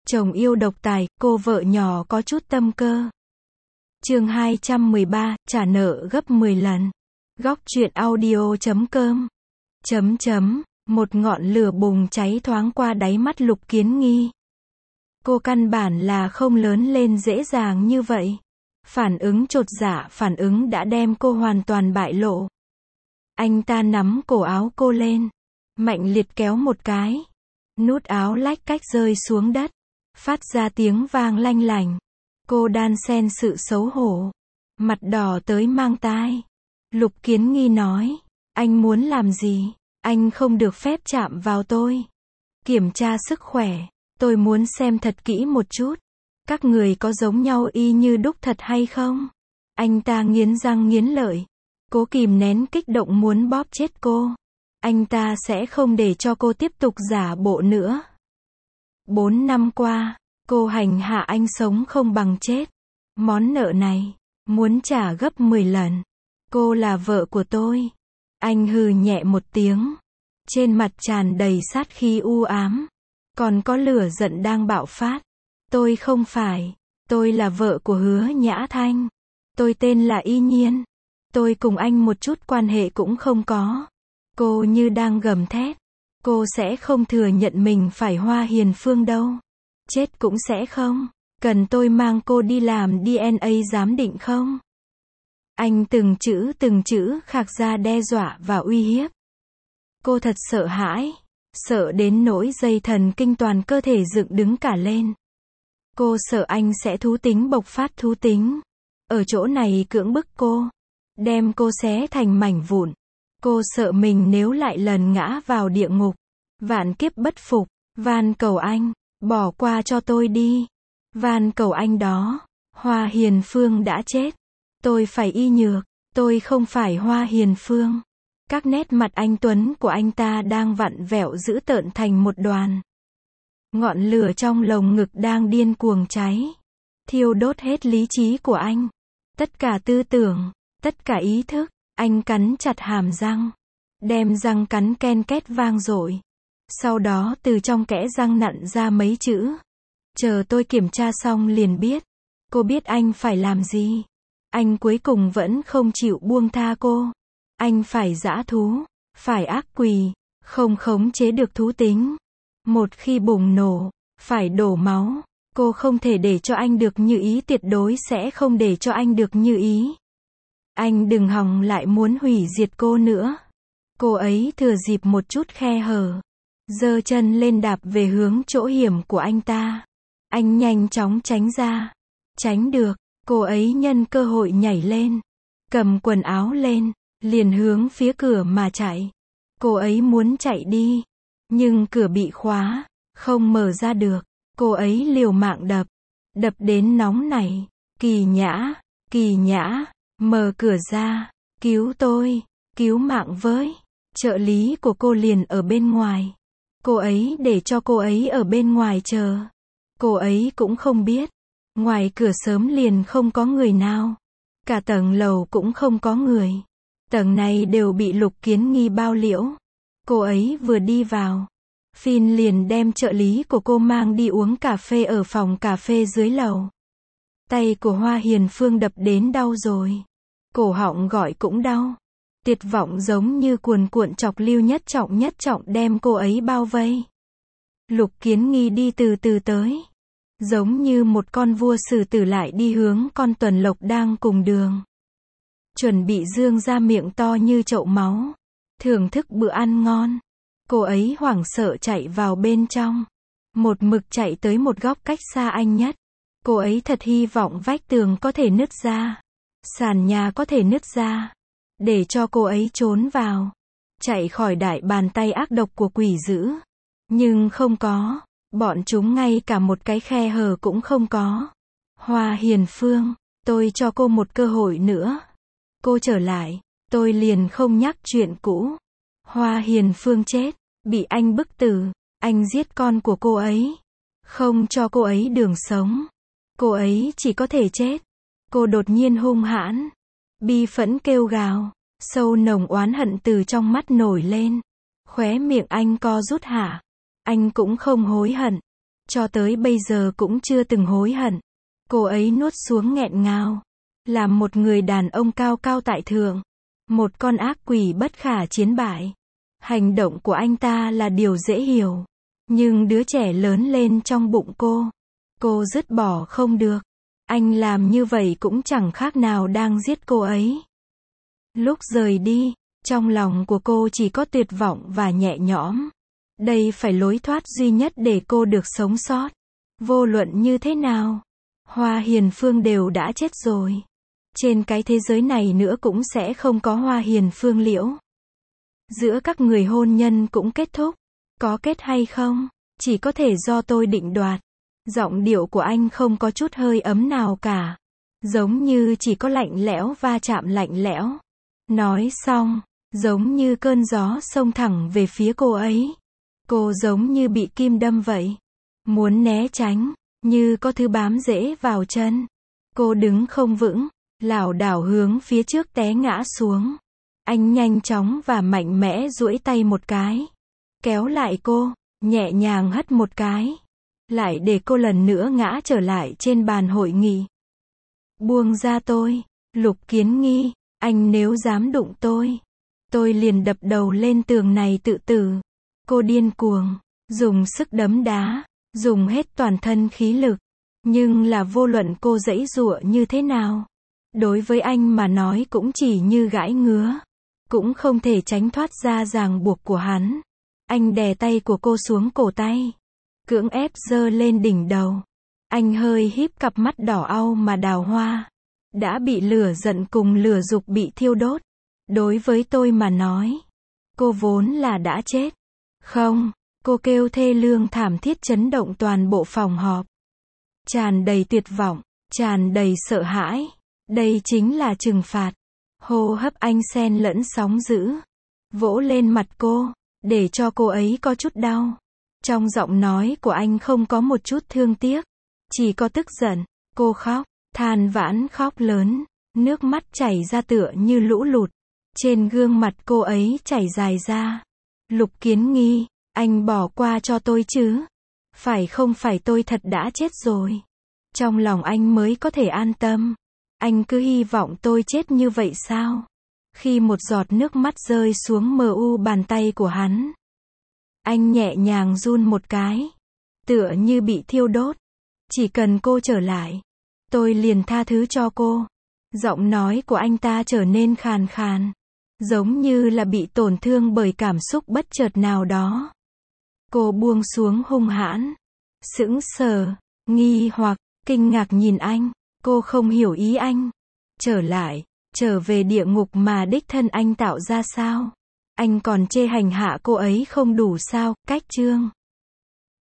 Chồng yêu độc tài, cô vợ nhỏ có chút tâm cơ. Chương 213, trả nợ gấp 10 lần. Góc truyện audio.com. Một ngọn lửa bùng cháy thoáng qua đáy mắt Lục Kiến Nghi. Cô căn bản là không lớn lên dễ dàng như vậy. Phản ứng chột dạ, phản ứng đã đem cô hoàn toàn bại lộ. Anh ta nắm cổ áo cô lên, mạnh liệt kéo một cái. Nút áo lách cách rơi xuống đất, phát ra tiếng vang lanh lảnh. Cô đan xen sự xấu hổ, mặt đỏ tới mang tai. Lục Kiến Nghi nói, anh muốn làm gì? Anh không được phép chạm vào tôi. Kiểm tra sức khỏe, tôi muốn xem thật kỹ một chút. Các người có giống nhau y như đúc thật hay không? Anh ta nghiến răng nghiến lợi, cố kìm nén kích động muốn bóp chết cô. Anh ta sẽ không để cho cô tiếp tục giả bộ nữa. 4 năm qua, cô hành hạ anh sống không bằng chết. Món nợ này, muốn trả gấp 10 lần. Cô là vợ của tôi. Anh hừ nhẹ một tiếng. Trên mặt tràn đầy sát khí u ám. Còn có lửa giận đang bạo phát. Tôi không phải. Tôi là vợ của Hứa Nhã Thanh. Tôi tên là Y Nhiên. Tôi cùng anh một chút quan hệ cũng không có. Cô như đang gầm thét. Cô sẽ không thừa nhận mình phải Hoa Hiền Phương đâu. Chết cũng sẽ không. Cần tôi mang cô đi làm DNA giám định không? Anh từng chữ khạc ra đe dọa và uy hiếp. Cô thật sợ hãi. Sợ đến nỗi dây thần kinh toàn cơ thể dựng đứng cả lên. Cô sợ anh sẽ thú tính bộc phát thú tính. Ở chỗ này cưỡng bức cô. Đem cô xé thành mảnh vụn. Cô sợ mình nếu lại lần ngã vào địa ngục. Vạn kiếp bất phục. Van cầu anh, bỏ qua cho tôi đi. Van cầu anh đó. Hoa Hiền Phương đã chết. Tôi phải Y Nhược. Tôi không phải Hoa Hiền Phương. Các nét mặt anh tuấn của anh ta đang vặn vẹo dữ tợn thành một đoàn. Ngọn lửa trong lồng ngực đang điên cuồng cháy. Thiêu đốt hết lý trí của anh. Tất cả tư tưởng, tất cả ý thức. Anh cắn chặt hàm răng. Đem răng cắn ken két vang dội. Sau đó từ trong kẽ răng nặn ra mấy chữ. Chờ tôi kiểm tra xong liền biết. Cô biết anh phải làm gì. Anh cuối cùng vẫn không chịu buông tha cô. Anh phải dã thú, phải ác quỷ, không khống chế được thú tính. Một khi bùng nổ, phải đổ máu. Cô không thể để cho anh được như ý, tuyệt đối sẽ không để cho anh được như ý. Anh đừng hòng lại muốn hủy diệt cô nữa. Cô ấy thừa dịp một chút khe hở, giơ chân lên đạp về hướng chỗ hiểm của anh ta. Anh nhanh chóng tránh ra. Tránh được, cô ấy nhân cơ hội nhảy lên, cầm quần áo lên, liền hướng phía cửa mà chạy. Cô ấy muốn chạy đi, nhưng cửa bị khóa, không mở ra được. Cô ấy liều mạng đập, đập đến nóng nảy. Kỳ Nhã, mở cửa ra, cứu tôi, cứu mạng với. Trợ lý của cô liền ở bên ngoài. Cô ấy để cho cô ấy ở bên ngoài chờ. Cô ấy cũng không biết, ngoài cửa sớm liền không có người nào. Cả tầng lầu cũng không có người. Tầng này đều bị Lục Kiến Nghi bao liễu. Cô ấy vừa đi vào, Phin liền đem trợ lý của cô mang đi uống cà phê ở phòng cà phê dưới lầu. Tay của Hoa Hiền Phương đập đến đau rồi. Cổ họng gọi cũng đau. Tuyệt vọng giống như cuồn cuộn chọc lưu nhất trọng đem cô ấy bao vây. Lục Kiến Nghi đi từ từ tới. Giống như một con vua sử tử lại đi hướng con tuần lộc đang cùng đường. Chuẩn bị dương ra miệng to như chậu máu. Thưởng thức bữa ăn ngon. Cô ấy hoảng sợ chạy vào bên trong. Một mực chạy tới một góc cách xa anh nhất. Cô ấy thật hy vọng vách tường có thể nứt ra. Sàn nhà có thể nứt ra. Để cho cô ấy trốn vào. Chạy khỏi đại bàn tay ác độc của quỷ dữ. Nhưng không có. Bọn chúng ngay cả một cái khe hở cũng không có. Hoa Hiền Phương, tôi cho cô một cơ hội nữa. Cô trở lại, tôi liền không nhắc chuyện cũ. Hoa Hiền Phương chết, bị anh bức tử. Anh giết con của cô ấy. Không cho cô ấy đường sống. Cô ấy chỉ có thể chết. Cô đột nhiên hung hãn. Bi phẫn kêu gào. Sâu nồng oán hận từ trong mắt nổi lên. Khóe miệng anh co rút hạ. Anh cũng không hối hận. Cho tới bây giờ cũng chưa từng hối hận. Cô ấy nuốt xuống nghẹn ngào. Làm một người đàn ông cao cao tại thượng. Một con ác quỷ bất khả chiến bại. Hành động của anh ta là điều dễ hiểu. Nhưng đứa trẻ lớn lên trong bụng cô dứt bỏ không được. Anh làm như vậy cũng chẳng khác nào đang giết cô ấy. Lúc rời đi, trong lòng của cô chỉ có tuyệt vọng và nhẹ nhõm. Đây phải lối thoát duy nhất để cô được sống sót. Vô luận như thế nào, Hoa Hiền Phương đều đã chết rồi. Trên cái thế giới này nữa cũng sẽ không có Hoa Hiền Phương Liễu. Giữa các người hôn nhân cũng kết thúc. Có kết hay không, chỉ có thể do tôi định đoạt. Giọng điệu của anh không có chút hơi ấm nào cả. Giống như chỉ có lạnh lẽo va chạm lạnh lẽo. Nói xong, giống như cơn gió xông thẳng về phía cô ấy. Cô giống như bị kim đâm vậy. Muốn né tránh, như có thứ bám rễ vào chân. Cô đứng không vững, lảo đảo hướng phía trước té ngã xuống. Anh nhanh chóng và mạnh mẽ duỗi tay một cái. Kéo lại cô, nhẹ nhàng hất một cái. Lại để cô lần nữa ngã trở lại trên bàn hội nghị. Buông ra tôi, Lục Kiến Nghi, anh nếu dám đụng tôi liền đập đầu lên tường này tự tử. Cô điên cuồng, dùng sức đấm đá, dùng hết toàn thân khí lực. Nhưng là vô luận cô giãy giụa như thế nào. Đối với anh mà nói cũng chỉ như gãi ngứa. Cũng không thể tránh thoát ra ràng buộc của hắn. Anh đè tay của cô xuống cổ tay. Cưỡng ép giơ lên đỉnh đầu. Anh hơi híp cặp mắt đỏ au mà đào hoa. Đã bị lửa giận cùng lửa dục bị thiêu đốt. Đối với tôi mà nói, cô vốn là đã chết. Không, cô kêu thê lương thảm thiết chấn động toàn bộ phòng họp. Tràn đầy tuyệt vọng, tràn đầy sợ hãi. Đây chính là trừng phạt. Hô hấp anh xen lẫn sóng dữ. Vỗ lên mặt cô, để cho cô ấy có chút đau. Trong giọng nói của anh không có một chút thương tiếc. Chỉ có tức giận. Cô khóc, than vãn khóc lớn. Nước mắt chảy ra tựa như lũ lụt. Trên gương mặt cô ấy chảy dài ra. Lục Kiến Nghi, anh bỏ qua cho tôi chứ. Phải không phải tôi thật đã chết rồi. Trong lòng anh mới có thể an tâm. Anh cứ hy vọng tôi chết như vậy sao? Khi một giọt nước mắt rơi xuống mu bàn tay của hắn. Anh nhẹ nhàng run một cái. Tựa như bị thiêu đốt. Chỉ cần cô trở lại, tôi liền tha thứ cho cô. Giọng nói của anh ta trở nên khàn khàn. Giống như là bị tổn thương bởi cảm xúc bất chợt nào đó. Cô buông xuống hung hãn. Sững sờ, nghi hoặc, kinh ngạc nhìn anh. Cô không hiểu ý anh. Trở về địa ngục mà đích thân anh tạo ra sao? Anh còn chê hành hạ cô ấy không đủ sao? Cách chương